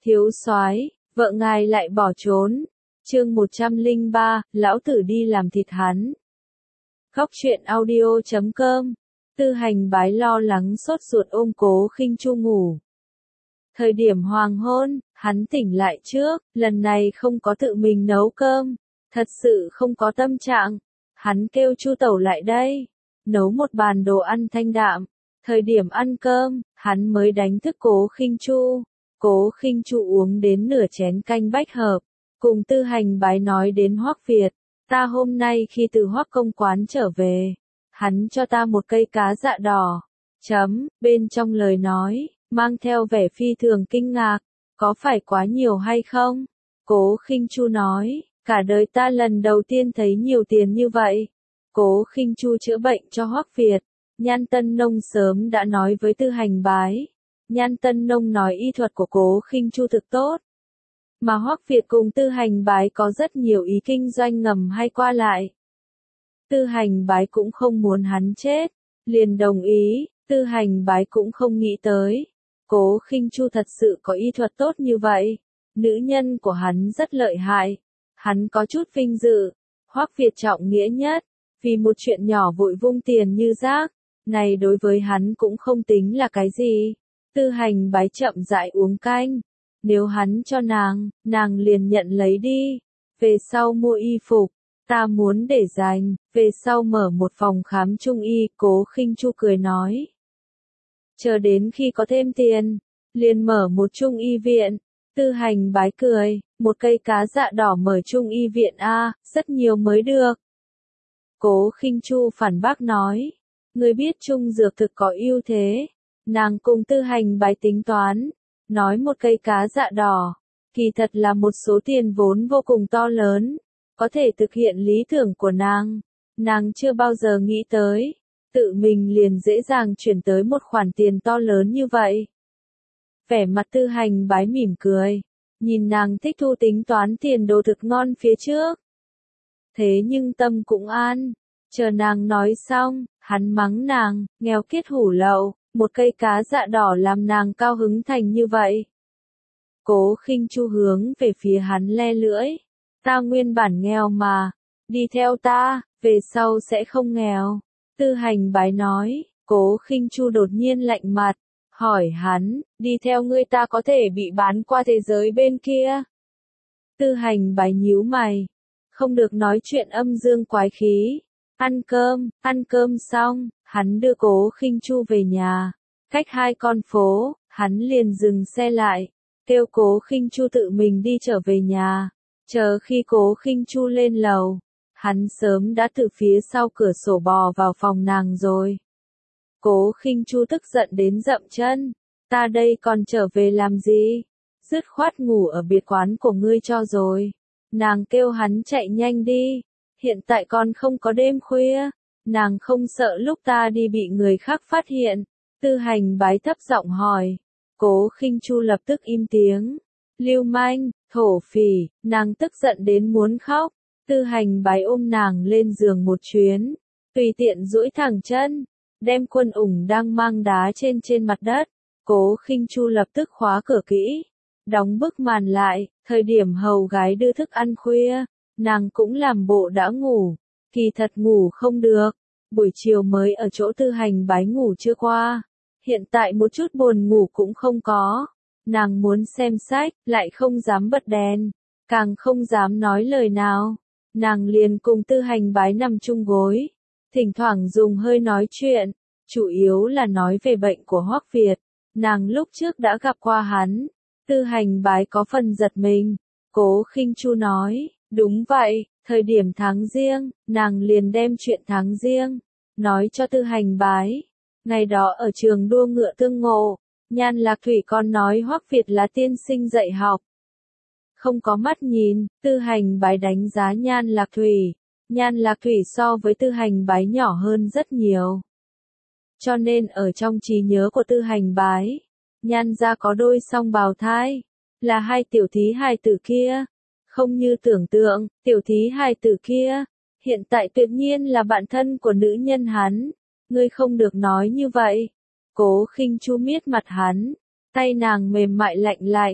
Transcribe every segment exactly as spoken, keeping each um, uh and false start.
Thiếu soái, vợ ngài lại bỏ trốn. Chương một trăm lẻ ba, lão tử đi làm thịt hắn. Góc truyện audio chấm com. Tư Hành Bái lo lắng sốt ruột ôm Cố Khinh Chu ngủ. Thời điểm hoàng hôn, hắn tỉnh lại trước, lần này không có tự mình nấu cơm, thật sự không có tâm trạng. Hắn kêu Chu tẩu lại đây, nấu một bàn đồ ăn thanh đạm. Thời điểm ăn cơm, hắn mới đánh thức Cố Khinh Chu. Cố Khinh Chu uống đến nửa chén canh bách hợp, cùng Tư Hành Bái nói đến Hoắc Việt. Ta hôm nay khi từ Hoắc công quán trở về, hắn cho ta một cây cá dạ đỏ. Chấm, bên trong lời nói, mang theo vẻ phi thường kinh ngạc, có phải quá nhiều hay không? Cố Khinh Chu nói, cả đời ta lần đầu tiên thấy nhiều tiền như vậy. Cố Khinh Chu chữa bệnh cho Hoắc Việt, Nhan Tân Nông sớm đã nói với Tư Hành Bái. Nhan Tân Nông nói y thuật của Cố Khinh Chu thực tốt. Mà Hoắc Việt cùng Tư Hành Bái có rất nhiều ý kinh doanh ngầm hay qua lại. Tư Hành Bái cũng không muốn hắn chết, liền đồng ý. Tư Hành Bái cũng không nghĩ tới, Cố Khinh Chu thật sự có y thuật tốt như vậy. Nữ nhân của hắn rất lợi hại. Hắn có chút vinh dự. Hoắc Việt trọng nghĩa nhất, vì một chuyện nhỏ vội vung tiền như rác, này đối với hắn cũng không tính là cái gì. Tư Hành Bái chậm rãi uống canh. Nếu hắn cho nàng, nàng liền nhận lấy đi. Về sau mua y phục, ta muốn để dành. Về sau mở một phòng khám trung y. Cố Khinh Chu cười nói, chờ đến khi có thêm tiền, liền mở một trung y viện. Tư Hành Bái cười, một cây cá dạ đỏ mở trung y viện a, rất nhiều mới được. Cố Khinh Chu phản bác nói, ngươi biết trung dược thực có ưu thế. Nàng cùng Tư Hành Bái tính toán, nói một cây cá dạ đỏ, kỳ thật là một số tiền vốn vô cùng to lớn, có thể thực hiện lý tưởng của nàng. Nàng chưa bao giờ nghĩ tới, tự mình liền dễ dàng chuyển tới một khoản tiền to lớn như vậy. Vẻ mặt Tư Hành Bái mỉm cười, nhìn nàng thích thu tính toán tiền đồ thực ngon phía trước. Thế nhưng tâm cũng an, chờ nàng nói xong, hắn mắng nàng, nghèo kiết hủ lậu, một cây cá dạ đỏ làm nàng cao hứng thành như vậy. Cố Khinh Chu hướng về phía hắn le lưỡi, ta nguyên bản nghèo mà, đi theo ta, về sau sẽ không nghèo. Tư Hành Bái nói. Cố Khinh Chu đột nhiên lạnh mặt, hỏi hắn, đi theo ngươi ta có thể bị bán qua thế giới bên kia. Tư Hành Bái nhíu mày, không được nói chuyện âm dương quái khí. Ăn cơm, ăn cơm xong, hắn đưa Cố Khinh Chu về nhà. Cách hai con phố, hắn liền dừng xe lại, kêu Cố Khinh Chu tự mình đi trở về nhà. Chờ khi Cố Khinh Chu lên lầu, hắn sớm đã từ phía sau cửa sổ bò vào phòng nàng rồi. Cố Khinh Chu tức giận đến dậm chân, ta đây còn trở về làm gì? Dứt khoát ngủ ở biệt quán của ngươi cho rồi. Nàng kêu hắn chạy nhanh đi, hiện tại còn không có đêm khuya, nàng không sợ lúc ta đi bị người khác phát hiện. Tư Hành Bái thấp giọng hỏi. Cố Khinh Chu lập tức im tiếng. Lưu manh, thổ phỉ, nàng tức giận đến muốn khóc. Tư Hành Bái ôm nàng lên giường một chuyến, tùy tiện duỗi thẳng chân, đem quân ủng đang mang đá trên trên mặt đất. Cố Khinh Chu lập tức khóa cửa kỹ, đóng bức màn lại. Thời điểm hầu gái đưa thức ăn khuya, nàng cũng làm bộ đã ngủ, kỳ thật ngủ không được. Buổi chiều mới ở chỗ Tư Hành Bái ngủ chưa qua, hiện tại một chút buồn ngủ cũng không có. Nàng muốn xem sách, lại không dám bật đèn, càng không dám nói lời nào. Nàng liền cùng Tư Hành Bái nằm chung gối, thỉnh thoảng dùng hơi nói chuyện, chủ yếu là nói về bệnh của Hoắc Việt. Nàng lúc trước đã gặp qua hắn. Tư Hành Bái có phần giật mình. Cố Khinh Chu nói, đúng vậy, thời điểm tháng Giêng, nàng liền đem chuyện tháng Giêng nói cho Tư Hành Bái. Ngày đó ở trường đua ngựa tương ngộ, Nhan Lạc Thủy còn nói Hoắc Việt là tiên sinh dạy học. Không có mắt nhìn. Tư Hành Bái đánh giá Nhan Lạc Thủy. Nhan Lạc Thủy so với Tư Hành Bái nhỏ hơn rất nhiều. Cho nên ở trong trí nhớ của Tư Hành Bái, Nhan gia có đôi song bào thai, là hai tiểu thí hài tử kia. Không như tưởng tượng, tiểu thí hài tử kia, hiện tại tuyệt nhiên là bạn thân của nữ nhân hắn. Ngươi không được nói như vậy. Cố Khinh Chu miết mặt hắn, tay nàng mềm mại lạnh lạnh,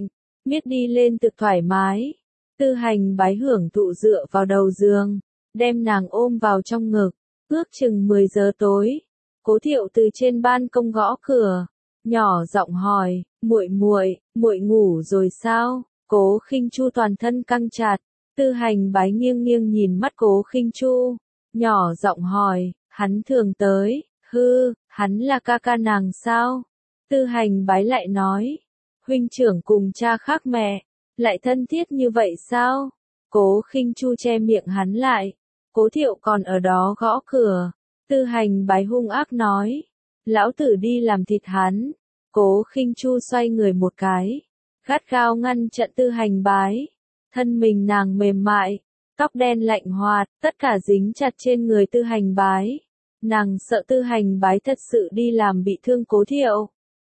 miết đi lên thực thoải mái. Tư Hành Bái hưởng thụ dựa vào đầu giường, đem nàng ôm vào trong ngực. Ước chừng mười giờ tối, Cố Thiệu từ trên ban công gõ cửa, nhỏ giọng hỏi, "Muội muội, muội ngủ rồi sao?" Cố Khinh Chu toàn thân căng chặt, Tư Hành Bái nghiêng nghiêng nhìn mắt Cố Khinh Chu, nhỏ giọng hỏi, "Hắn thường tới?" "Hư, hắn là ca ca nàng sao?" Tư Hành Bái lại nói, "Huynh trưởng cùng cha khác mẹ, lại thân thiết như vậy sao?" Cố Khinh Chu che miệng hắn lại. Cố Thiệu còn ở đó gõ cửa. Tư Hành Bái hung ác nói, "Lão tử đi làm thịt hắn." Cố Khinh Chu xoay người một cái, gắt gao ngăn chặn Tư Hành Bái. Thân mình nàng mềm mại, tóc đen lạnh hoạt, tất cả dính chặt trên người Tư Hành Bái. Nàng sợ Tư Hành Bái thật sự đi làm bị thương Cố Thiệu.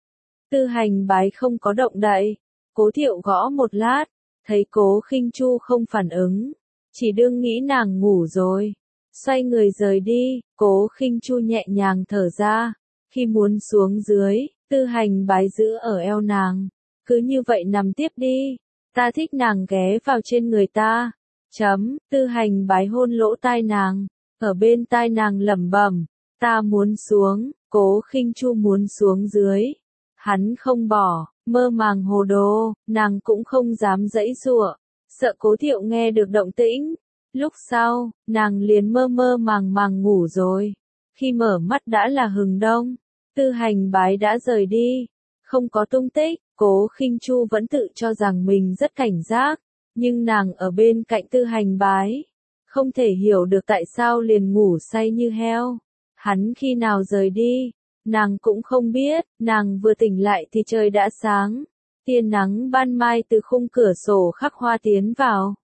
Tư Hành Bái không có động đậy. Cố Thiệu gõ một lát, thấy Cố Khinh Chu không phản ứng, chỉ đương nghĩ nàng ngủ rồi, xoay người rời đi. Cố Khinh Chu nhẹ nhàng thở ra, khi muốn xuống dưới, Tư Hành Bái giữ ở eo nàng, "Cứ như vậy nằm tiếp đi, ta thích." Nàng ghé vào trên người ta. Chấm, Tư Hành Bái hôn lỗ tai nàng, ở bên tai nàng lẩm bẩm, "Ta muốn xuống." Cố Khinh Chu muốn xuống dưới, hắn không bỏ, mơ màng hồ đồ, nàng cũng không dám giãy giụa, sợ Cố Thiệu nghe được động tĩnh. Lúc sau, nàng liền mơ mơ màng màng ngủ rồi. Khi mở mắt đã là hừng đông, Tư Hành Bái đã rời đi, không có tung tích. Cố Khinh Chu vẫn tự cho rằng mình rất cảnh giác, nhưng nàng ở bên cạnh Tư Hành Bái, không thể hiểu được tại sao liền ngủ say như heo. Hắn khi nào rời đi, nàng cũng không biết. Nàng vừa tỉnh lại thì trời đã sáng, tia nắng ban mai từ khung cửa sổ khắc hoa tiến vào.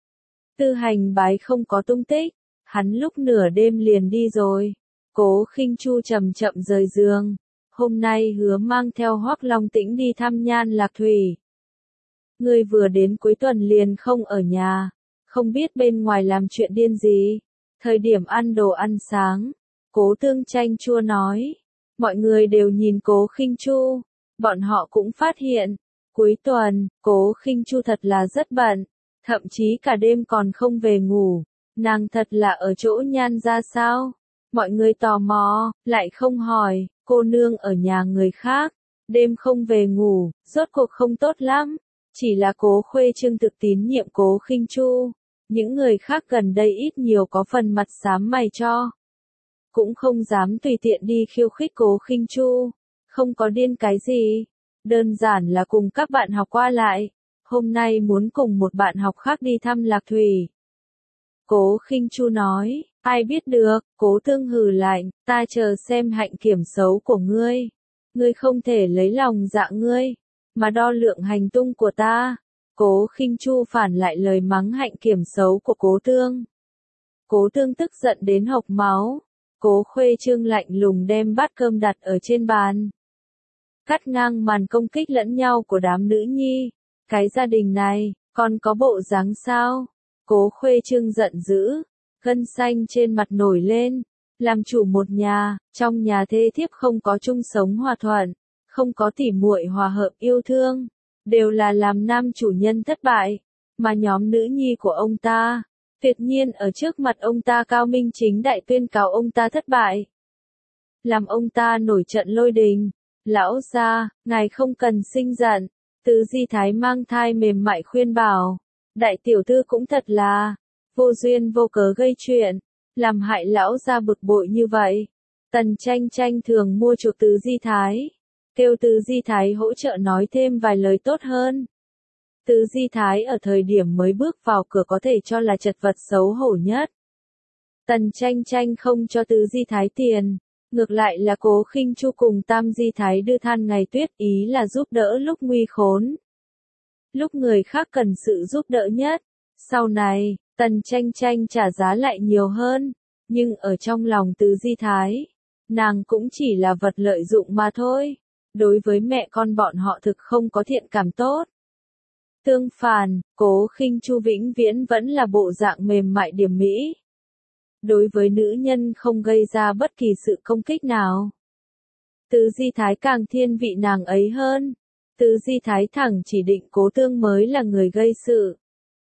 Tư Hành Bái không có tung tích, hắn lúc nửa đêm liền đi rồi. Cố Khinh Chu chậm chậm rời giường, hôm nay hứa mang theo Hoắc Long Tĩnh đi thăm Nhan Lạc Thủy. Ngươi vừa đến cuối tuần liền không ở nhà, không biết bên ngoài làm chuyện điên gì. Thời điểm ăn đồ ăn sáng, Cố Tương chanh chua nói. Mọi người đều nhìn Cố Khinh Chu, bọn họ cũng phát hiện, cuối tuần, Cố Khinh Chu thật là rất bận, thậm chí cả đêm còn không về ngủ. Nàng thật là ở chỗ Nhan gia sao? Mọi người tò mò, lại không hỏi. Cô nương ở nhà người khác, đêm không về ngủ, rốt cuộc không tốt lắm. Chỉ là Cố Khuê Trương thực tín nhiệm Cố Khinh Chu, những người khác gần đây ít nhiều có phần mặt xám mày cho, cũng không dám tùy tiện đi khiêu khích Cố Khinh Chu. Không có điên cái gì, đơn giản là cùng các bạn học qua lại, hôm nay muốn cùng một bạn học khác đi thăm Lạc Thủy. Cố Khinh Chu nói, ai biết được. Cố Tương hừ lạnh, ta chờ xem hạnh kiểm xấu của ngươi. Ngươi không thể lấy lòng dạ ngươi, mà đo lượng hành tung của ta. Cố Khinh Chu phản lại lời mắng hạnh kiểm xấu của Cố Tương. Cố Tương tức giận đến hộc máu. Cố Khuê Trương lạnh lùng đem bát cơm đặt ở trên bàn, cắt ngang màn công kích lẫn nhau của đám nữ nhi. Cái gia đình này, còn có bộ dáng sao? Cố Khuê Trương giận dữ, gân xanh trên mặt nổi lên. Làm chủ một nhà, trong nhà thê thiếp không có chung sống hòa thuận, không có tỉ muội hòa hợp yêu thương, đều là làm nam chủ nhân thất bại. Mà nhóm nữ nhi của ông ta, tuyệt nhiên ở trước mặt ông ta cao minh chính đại tuyên cáo ông ta thất bại, làm ông ta nổi trận lôi đình. Lão gia, ngài không cần sinh giận. Tứ Di Thái mang thai mềm mại khuyên bảo, đại tiểu thư cũng thật là vô duyên vô cớ gây chuyện, làm hại lão gia bực bội như vậy. Tần Tranh Tranh thường mua chuộc Tứ Di Thái, kêu Tứ Di Thái hỗ trợ nói thêm vài lời tốt hơn. Tứ Di Thái ở thời điểm mới bước vào cửa có thể cho là chật vật xấu hổ nhất. Tần Tranh Tranh không cho Tứ Di Thái tiền, ngược lại là Cố Khinh Chu cùng Tam Di Thái đưa than ngày tuyết, ý là giúp đỡ lúc nguy khốn, lúc người khác cần sự giúp đỡ nhất. Sau này, Tần Tranh Tranh trả giá lại nhiều hơn, nhưng ở trong lòng Tứ Di Thái, nàng cũng chỉ là vật lợi dụng mà thôi. Đối với mẹ con bọn họ thực không có thiện cảm tốt. Tương phản, Cố Khinh Chu vĩnh viễn vẫn là bộ dạng mềm mại điềm mỹ, đối với nữ nhân không gây ra bất kỳ sự công kích nào. Tứ Di Thái càng thiên vị nàng ấy hơn. Tứ Di Thái thẳng chỉ định Cố Tương mới là người gây sự.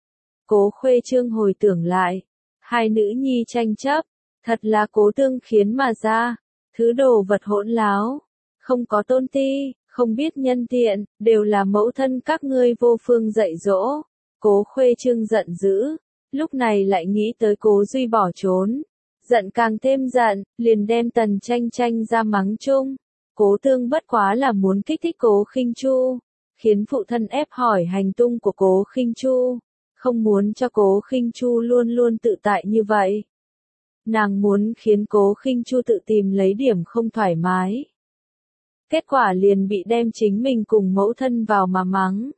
Cố Khuê Trương hồi tưởng lại, hai nữ nhi tranh chấp, thật là Cố Tương khiến mà ra, thứ đồ vật hỗn láo, không có tôn ti, không biết nhân tiện, đều là mẫu thân các ngươi vô phương dạy dỗ. Cố Khuê Trương giận dữ, lúc này lại nghĩ tới Cố Duy bỏ trốn, giận càng thêm giận, liền đem Tần Tranh Tranh ra mắng chung. Cố Tương bất quá là muốn kích thích Cố Khinh Chu, khiến phụ thân ép hỏi hành tung của Cố Khinh Chu, không muốn cho Cố Khinh Chu luôn luôn tự tại như vậy. Nàng muốn khiến Cố Khinh Chu tự tìm lấy điểm không thoải mái. Kết quả liền bị đem chính mình cùng mẫu thân vào mà mắng.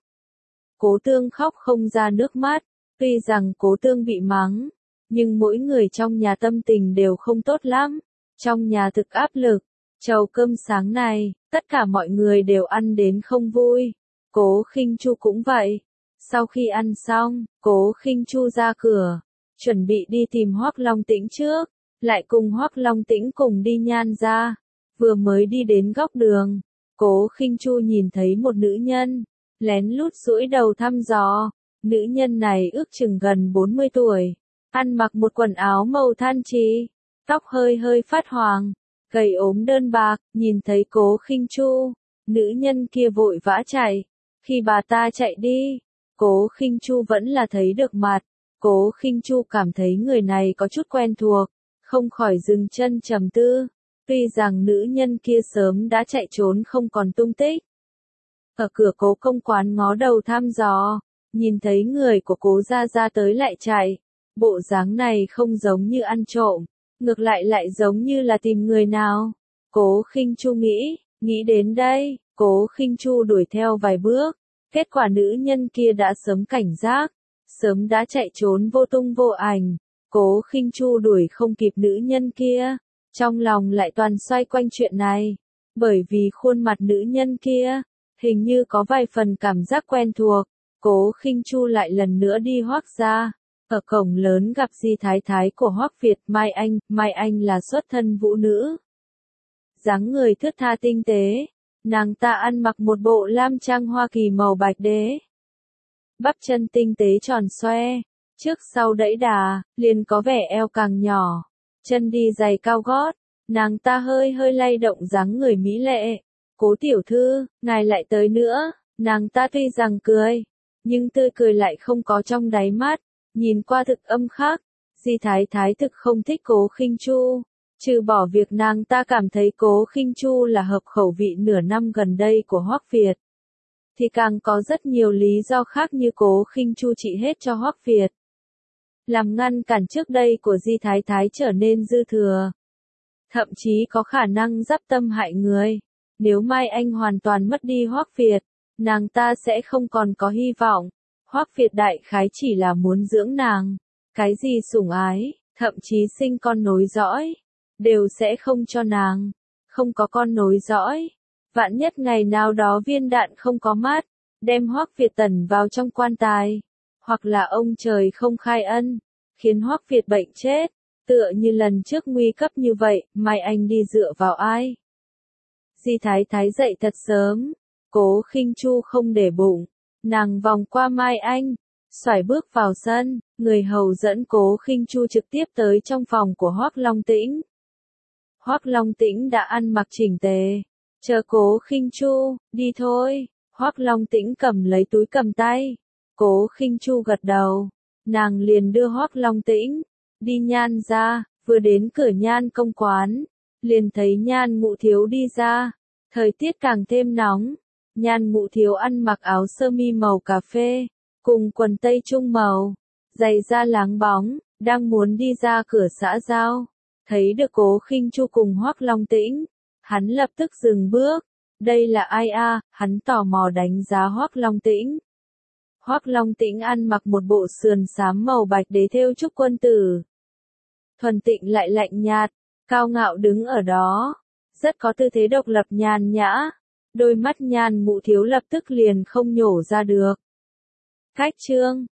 Cố Tương khóc không ra nước mắt, tuy rằng Cố Tương bị mắng, nhưng mỗi người trong nhà tâm tình đều không tốt lắm, trong nhà thực áp lực. Chầu cơm sáng này, tất cả mọi người đều ăn đến không vui, Cố Khinh Chu cũng vậy. Sau khi ăn xong, Cố Khinh Chu ra cửa, chuẩn bị đi tìm Hoắc Long Tĩnh trước, lại cùng Hoắc Long Tĩnh cùng đi Nhan ra. Vừa mới đi đến góc đường, Cố Khinh Chu nhìn thấy một nữ nhân, lén lút duỗi đầu thăm dò. Nữ nhân này ước chừng gần bốn mươi tuổi, ăn mặc một quần áo màu than trì, tóc hơi hơi phát hoàng, gầy ốm đơn bạc. Nhìn thấy Cố Khinh Chu, nữ nhân kia vội vã chạy. Khi bà ta chạy đi, Cố Khinh Chu vẫn là thấy được mặt. Cố Khinh Chu cảm thấy người này có chút quen thuộc, không khỏi dừng chân trầm tư. Tuy rằng nữ nhân kia sớm đã chạy trốn không còn tung tích. Ở cửa Cố công quán ngó đầu thăm dò, nhìn thấy người của Cố gia gia tới lại chạy. Bộ dáng này không giống như ăn trộm, ngược lại lại giống như là tìm người nào. Cố Khinh Chu nghĩ, nghĩ đến đây, Cố Khinh Chu đuổi theo vài bước. Kết quả nữ nhân kia đã sớm cảnh giác, sớm đã chạy trốn vô tung vô ảnh. Cố Khinh Chu đuổi không kịp nữ nhân kia, trong lòng lại toàn xoay quanh chuyện này, bởi vì khuôn mặt nữ nhân kia, hình như có vài phần cảm giác quen thuộc. Cố Khinh Chu lại lần nữa đi Hoắc gia, ở cổng lớn gặp Di Thái Thái của Hoắc Việt. Mai Anh, Mai Anh là xuất thân vũ nữ, dáng người thướt tha tinh tế, nàng ta ăn mặc một bộ lam trang Hoa Kỳ màu bạch đế, bắp chân tinh tế tròn xoe, trước sau đẫy đà, liền có vẻ eo càng nhỏ, chân đi giày cao gót, nàng ta hơi hơi lay động dáng người mỹ lệ. Cố tiểu thư, ngài lại tới nữa. Nàng ta tuy rằng cười, nhưng tươi cười lại không có trong đáy mắt, nhìn qua thực âm khắc. Di Thái Thái thực không thích Cố Khinh Chu, trừ bỏ việc nàng ta cảm thấy Cố Khinh Chu là hợp khẩu vị nửa năm gần đây của Hoắc Việt, thì càng có rất nhiều lý do khác như Cố Khinh Chu trị hết cho Hoắc Việt, làm ngăn cản trước đây của Di Thái Thái trở nên dư thừa, thậm chí có khả năng dắp tâm hại người. Nếu Mai Anh hoàn toàn mất đi Hoắc Việt, nàng ta sẽ không còn có hy vọng. Hoắc Việt đại khái chỉ là muốn dưỡng nàng, cái gì sủng ái, thậm chí sinh con nối dõi, đều sẽ không cho nàng. Không có con nối dõi, vạn nhất ngày nào đó viên đạn không có mắt, đem Hoắc Việt tẩn vào trong quan tài, hoặc là ông trời không khai ân, khiến Hoắc Việt bệnh chết, tựa như lần trước nguy cấp như vậy. Mai Anh đi dựa vào ai? Di Thái Thái dậy thật sớm, Cố Khinh Chu không để bụng, nàng vòng qua Mai Anh, xoải bước vào sân, người hầu dẫn Cố Khinh Chu trực tiếp tới trong phòng của Hoắc Long Tĩnh. Hoắc Long Tĩnh đã ăn mặc chỉnh tề, chờ Cố Khinh Chu, đi thôi. Hoắc Long Tĩnh cầm lấy túi cầm tay, Cố Khinh Chu gật đầu, nàng liền đưa Hoắc Long Tĩnh đi Nhan ra. Vừa đến cửa Nhan công quán, liền thấy Nhan Mụ Thiếu đi ra. Thời tiết càng thêm nóng, Nhan Mụ Thiếu ăn mặc áo sơ mi màu cà phê, cùng quần tây trung màu, giày da láng bóng, đang muốn đi ra cửa xã giao. Thấy được Cố Khinh Chu cùng Hoắc Long Tĩnh, hắn lập tức dừng bước. Đây là ai a? Hắn tò mò đánh giá Hoắc Long Tĩnh. Hoắc Long Tĩnh ăn mặc một bộ sườn xám màu bạch đế thêu trúc quân tử, thuần tịnh lại lạnh nhạt, cao ngạo đứng ở đó, rất có tư thế độc lập nhàn nhã. Đôi mắt Nhan Mụ Thiếu lập tức liền không nhổ ra được. Khách trương,